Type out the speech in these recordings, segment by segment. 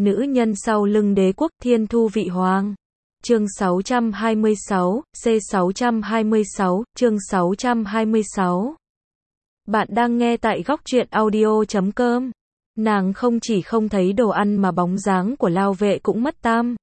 Nữ nhân sau lưng đế quốc thiên thu vị hoàng. Chương 626, C626, chương 626. Bạn đang nghe tại góc truyện audio.com. Nàng không chỉ không thấy đồ ăn mà bóng dáng của Lao Vệ cũng mất tăm.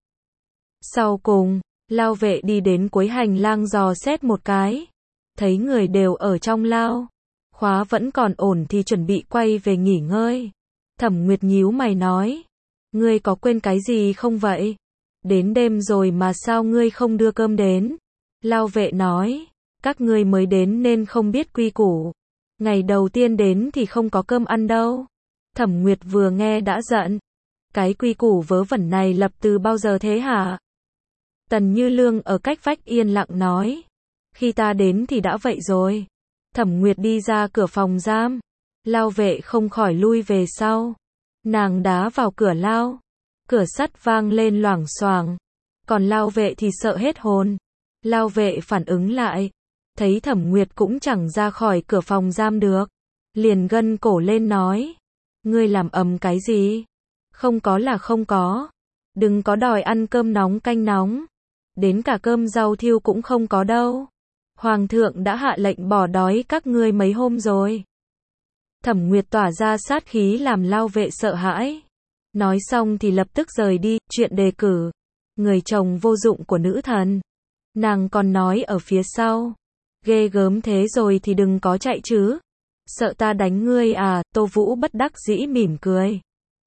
Sau cùng, Lao Vệ đi đến cuối hành lang dò xét một cái. Thấy người đều ở trong lao. Khóa vẫn còn ổn thì chuẩn bị quay về nghỉ ngơi. Thẩm Nguyệt nhíu mày nói. Ngươi có quên cái gì không vậy? Đến đêm rồi mà sao ngươi không đưa cơm đến? Lao Vệ nói. Các ngươi mới đến nên không biết quy củ. Ngày đầu tiên đến thì không có cơm ăn đâu. Thẩm Nguyệt vừa nghe đã giận. Cái quy củ vớ vẩn này lập từ bao giờ thế hả? Tần Như Lương ở cách vách yên lặng nói. Khi ta đến thì đã vậy rồi. Thẩm Nguyệt đi ra cửa phòng giam. Lao Vệ không khỏi lui về sau. Nàng đá vào cửa lao. Cửa sắt vang lên loảng xoảng. Còn Lao Vệ thì sợ hết hồn. Lao Vệ phản ứng lại. Thấy Thẩm Nguyệt cũng chẳng ra khỏi cửa phòng giam được. Liền gân cổ lên nói. Ngươi làm ầm cái gì? Không có là không có. Đừng có đòi ăn cơm nóng canh nóng. Đến cả cơm rau thiêu cũng không có đâu. Hoàng thượng đã hạ lệnh bỏ đói các ngươi mấy hôm rồi. Thẩm Nguyệt tỏa ra sát khí làm Lao Vệ sợ hãi. Nói xong thì lập tức rời đi, chuyện đề cử. Người chồng vô dụng của nữ thần. Nàng còn nói ở phía sau. Ghê gớm thế rồi thì đừng có chạy chứ. Sợ ta đánh ngươi à? Tô Vũ bất đắc dĩ mỉm cười.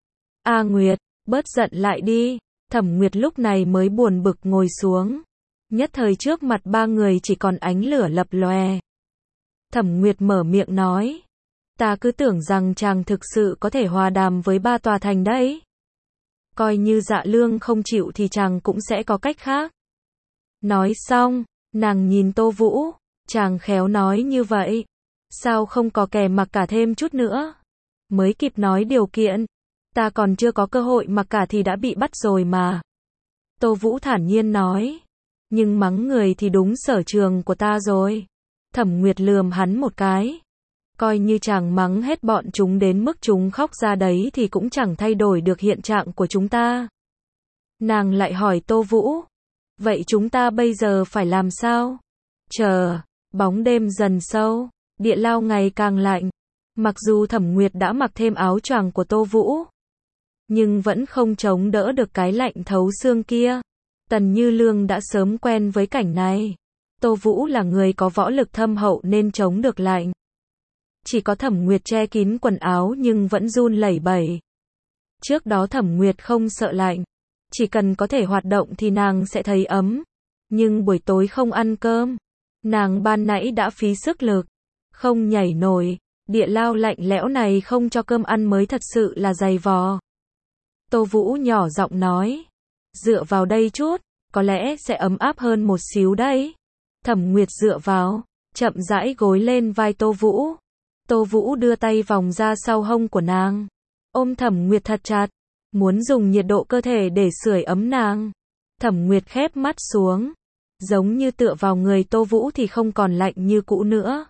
A Nguyệt, bớt giận lại đi. Thẩm Nguyệt lúc này mới buồn bực ngồi xuống. Nhất thời trước mặt ba người chỉ còn ánh lửa lập lòe. Thẩm Nguyệt mở miệng nói. Ta cứ tưởng rằng chàng thực sự có thể hòa đàm với ba tòa thành đấy. Coi như Dạ Lương không chịu thì chàng cũng sẽ có cách khác. Nói xong, nàng nhìn Tô Vũ. Chàng khéo nói như vậy. Sao không có kè mặc cả thêm chút nữa? Mới kịp nói điều kiện. Ta còn chưa có cơ hội mặc cả thì đã bị bắt rồi mà. Tô Vũ thản nhiên nói. Nhưng mắng người thì đúng sở trường của ta rồi. Thẩm Nguyệt lườm hắn một cái. Coi như chàng mắng hết bọn chúng đến mức chúng khóc ra đấy thì cũng chẳng thay đổi được hiện trạng của chúng ta. Nàng lại hỏi Tô Vũ. Vậy chúng ta bây giờ phải làm sao? Chờ. Bóng đêm dần sâu. Địa lao ngày càng lạnh. Mặc dù Thẩm Nguyệt đã mặc thêm áo choàng của Tô Vũ. Nhưng vẫn không chống đỡ được cái lạnh thấu xương kia. Tần Như Lương đã sớm quen với cảnh này. Tô Vũ là người có võ lực thâm hậu nên chống được lạnh. Chỉ có Thẩm Nguyệt che kín quần áo nhưng vẫn run lẩy bẩy. Trước đó Thẩm Nguyệt không sợ lạnh. Chỉ cần có thể hoạt động thì nàng sẽ thấy ấm. Nhưng buổi tối không ăn cơm. Nàng ban nãy đã phí sức lực. Không nhảy nổi. Địa lao lạnh lẽo này không cho cơm ăn mới thật sự là dày vò. Tô Vũ nhỏ giọng nói. Dựa vào đây chút. Có lẽ sẽ ấm áp hơn một xíu đấy. Thẩm Nguyệt dựa vào. Chậm rãi gối lên vai Tô Vũ. Tô Vũ đưa tay vòng ra sau hông của nàng. Ôm Thẩm Nguyệt thật chặt. Muốn dùng nhiệt độ cơ thể để sưởi ấm nàng. Thẩm Nguyệt khép mắt xuống. Giống như tựa vào người Tô Vũ thì không còn lạnh như cũ nữa.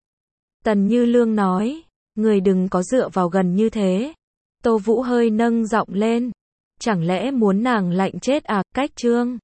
Tần Như Lương nói. Người đừng có dựa vào gần như thế. Tô Vũ hơi nâng giọng lên. Chẳng lẽ muốn nàng lạnh chết à? Cách trương.